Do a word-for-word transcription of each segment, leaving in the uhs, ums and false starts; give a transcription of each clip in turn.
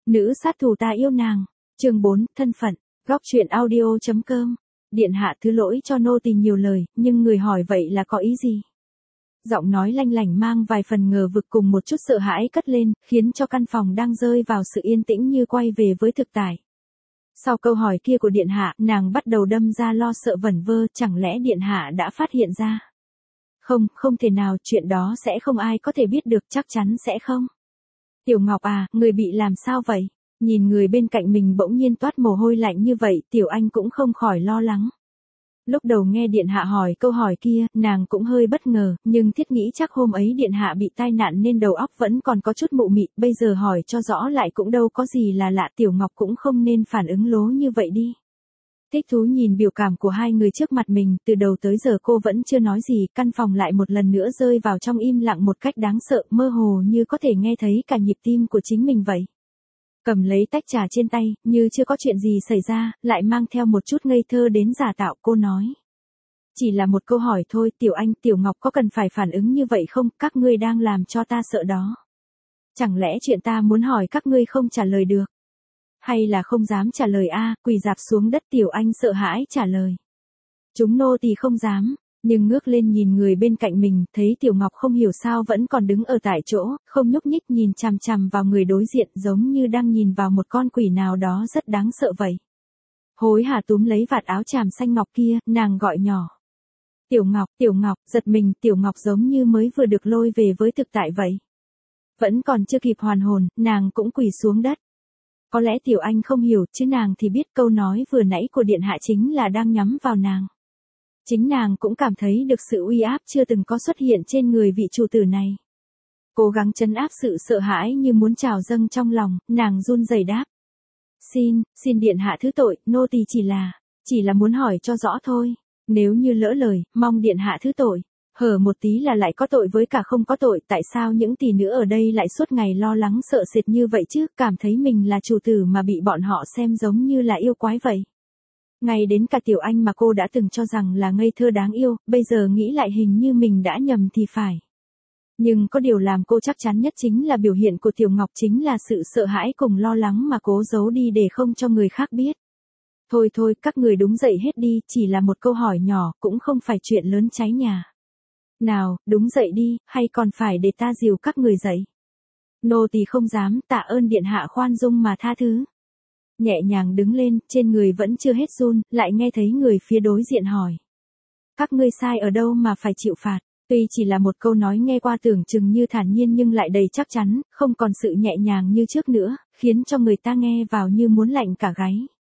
Nữ sát thủ ta yêu nàng. Chương bốn, thân phận. Góc truyện audio.com. Điện hạ thứ lỗi cho nô tỳ nhiều lời, nhưng người hỏi vậy là có ý gì? Giọng nói lanh lảnh mang vài phần ngờ vực cùng một chút sợ hãi cất lên, khiến cho căn phòng đang rơi vào sự yên tĩnh như quay về với thực tại. Sau câu hỏi kia của điện hạ, nàng bắt đầu đâm ra lo sợ vẩn vơ, chẳng lẽ điện hạ đã phát hiện ra? Không, không thể nào, chuyện đó sẽ không ai có thể biết được, chắc chắn sẽ không. Tiểu Ngọc à, người bị làm sao vậy? Nhìn người bên cạnh mình bỗng nhiên toát mồ hôi lạnh như vậy, Tiểu Anh cũng không khỏi lo lắng. Lúc đầu nghe điện hạ hỏi câu hỏi kia, nàng cũng hơi bất ngờ, nhưng thiết nghĩ chắc hôm ấy điện hạ bị tai nạn nên đầu óc vẫn còn có chút mụ mị, bây giờ hỏi cho rõ lại cũng đâu có gì là lạ, Tiểu Ngọc cũng không nên phản ứng lố như vậy đi. Thích thú nhìn biểu cảm của hai người trước mặt mình, từ đầu tới giờ cô vẫn chưa nói gì, căn phòng lại một lần nữa rơi vào trong im lặng một cách đáng sợ, mơ hồ như có thể nghe thấy cả nhịp tim của chính mình vậy. Cầm lấy tách trà trên tay, như chưa có chuyện gì xảy ra, lại mang theo một chút ngây thơ đến giả tạo, cô nói. Chỉ là một câu hỏi thôi, Tiểu Anh, Tiểu Ngọc có cần phải phản ứng như vậy không, các ngươi đang làm cho ta sợ đó. Chẳng lẽ chuyện ta muốn hỏi các ngươi không trả lời được? Hay là không dám trả lời a? Quỳ rạp xuống đất, Tiểu Anh sợ hãi trả lời. Chúng nô tỳ không dám. Nhưng ngước lên nhìn người bên cạnh mình, thấy Tiểu Ngọc không hiểu sao vẫn còn đứng ở tại chỗ, không nhúc nhích nhìn chằm chằm vào người đối diện giống như đang nhìn vào một con quỷ nào đó rất đáng sợ vậy. Hối hả túm lấy vạt áo tràm xanh ngọc kia, nàng gọi nhỏ. Tiểu Ngọc, Tiểu Ngọc, giật mình, Tiểu Ngọc giống như mới vừa được lôi về với thực tại vậy. Vẫn còn chưa kịp hoàn hồn, nàng cũng quỳ xuống đất. Có lẽ Tiểu Anh không hiểu, chứ nàng thì biết câu nói vừa nãy của điện hạ chính là đang nhắm vào nàng. Chính nàng cũng cảm thấy được sự uy áp chưa từng có xuất hiện trên người vị chủ tử này. Cố gắng trấn áp sự sợ hãi như muốn trào dâng trong lòng, nàng run rẩy đáp. Xin, xin điện hạ thứ tội, nô tỳ chỉ là, chỉ là muốn hỏi cho rõ thôi. Nếu như lỡ lời, mong điện hạ thứ tội. Hở một tí là lại có tội với cả không có tội, tại sao những tỷ nữ ở đây lại suốt ngày lo lắng sợ sệt như vậy chứ, cảm thấy mình là chủ tử mà bị bọn họ xem giống như là yêu quái vậy. Ngay đến cả Tiểu Anh mà cô đã từng cho rằng là ngây thơ đáng yêu, bây giờ nghĩ lại hình như mình đã nhầm thì phải. Nhưng có điều làm cô chắc chắn nhất chính là biểu hiện của Tiểu Ngọc chính là sự sợ hãi cùng lo lắng mà cố giấu đi để không cho người khác biết. Thôi thôi, các người đúng dậy hết đi, chỉ là một câu hỏi nhỏ, cũng không phải chuyện lớn cháy nhà. Nào, đúng dậy đi, hay còn phải để ta dìu các người dậy? Nô tỳ không dám, tạ ơn điện hạ khoan dung mà tha thứ. Nhẹ nhàng đứng lên, trên người vẫn chưa hết run, lại nghe thấy người phía đối diện hỏi. Các ngươi sai ở đâu mà phải chịu phạt? Tuy chỉ là một câu nói nghe qua tưởng chừng như thản nhiên nhưng lại đầy chắc chắn, không còn sự nhẹ nhàng như trước nữa, khiến cho người ta nghe vào như muốn lạnh cả gáy.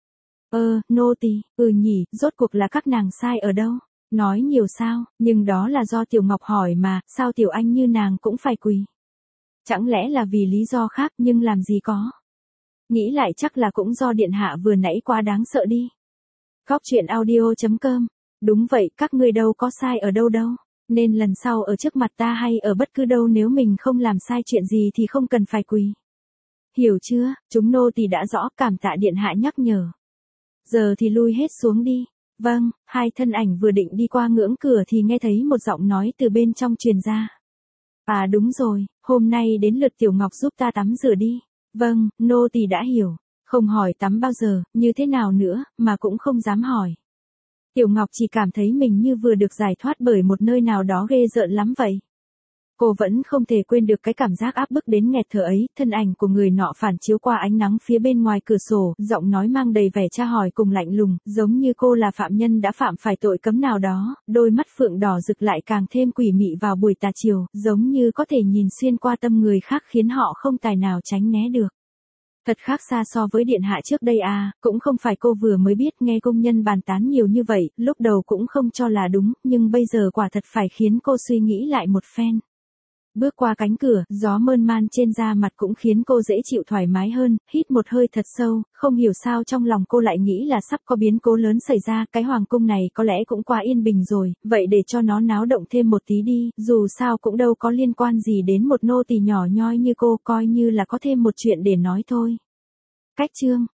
Ơ, nô tỳ, ừ nhỉ, rốt cuộc là các nàng sai ở đâu? Nói nhiều sao, nhưng đó là do Tiểu Ngọc hỏi mà, sao Tiểu Anh như nàng cũng phải quỳ? Chẳng lẽ là vì lý do khác nhưng làm gì có? Nghĩ lại chắc là cũng do điện hạ vừa nãy quá đáng sợ đi. Góc truyện audio.com. Đúng vậy, các ngươi đâu có sai ở đâu đâu. Nên lần sau ở trước mặt ta hay ở bất cứ đâu nếu mình không làm sai chuyện gì thì không cần phải quỳ. Hiểu chưa, chúng nô tỳ đã rõ, cảm tạ điện hạ nhắc nhở. Giờ thì lui hết xuống đi. Vâng, hai thân ảnh vừa định đi qua ngưỡng cửa thì nghe thấy một giọng nói từ bên trong truyền ra. À đúng rồi, hôm nay đến lượt Tiểu Ngọc giúp ta tắm rửa đi. Vâng, nô tỳ đã hiểu. Không hỏi tắm bao giờ, như thế nào nữa, mà cũng không dám hỏi. Tiểu Ngọc chỉ cảm thấy mình như vừa được giải thoát bởi một nơi nào đó ghê rợn lắm vậy. Cô vẫn không thể quên được cái cảm giác áp bức đến nghẹt thở ấy, thân ảnh của người nọ phản chiếu qua ánh nắng phía bên ngoài cửa sổ, giọng nói mang đầy vẻ tra hỏi cùng lạnh lùng, giống như cô là phạm nhân đã phạm phải tội cấm nào đó, đôi mắt phượng đỏ rực lại càng thêm quỷ mị vào buổi tà chiều, giống như có thể nhìn xuyên qua tâm người khác khiến họ không tài nào tránh né được. Thật khác xa so với điện hạ trước đây à, cũng không phải cô vừa mới biết nghe công nhân bàn tán nhiều như vậy, lúc đầu cũng không cho là đúng, nhưng bây giờ quả thật phải khiến cô suy nghĩ lại một phen. Bước qua cánh cửa, gió mơn man trên da mặt cũng khiến cô dễ chịu thoải mái hơn, hít một hơi thật sâu, không hiểu sao trong lòng cô lại nghĩ là sắp có biến cố lớn xảy ra, cái hoàng cung này có lẽ cũng quá yên bình rồi, vậy để cho nó náo động thêm một tí đi, dù sao cũng đâu có liên quan gì đến một nô tỳ nhỏ nhoi như cô, coi như là có thêm một chuyện để nói thôi. Cách chương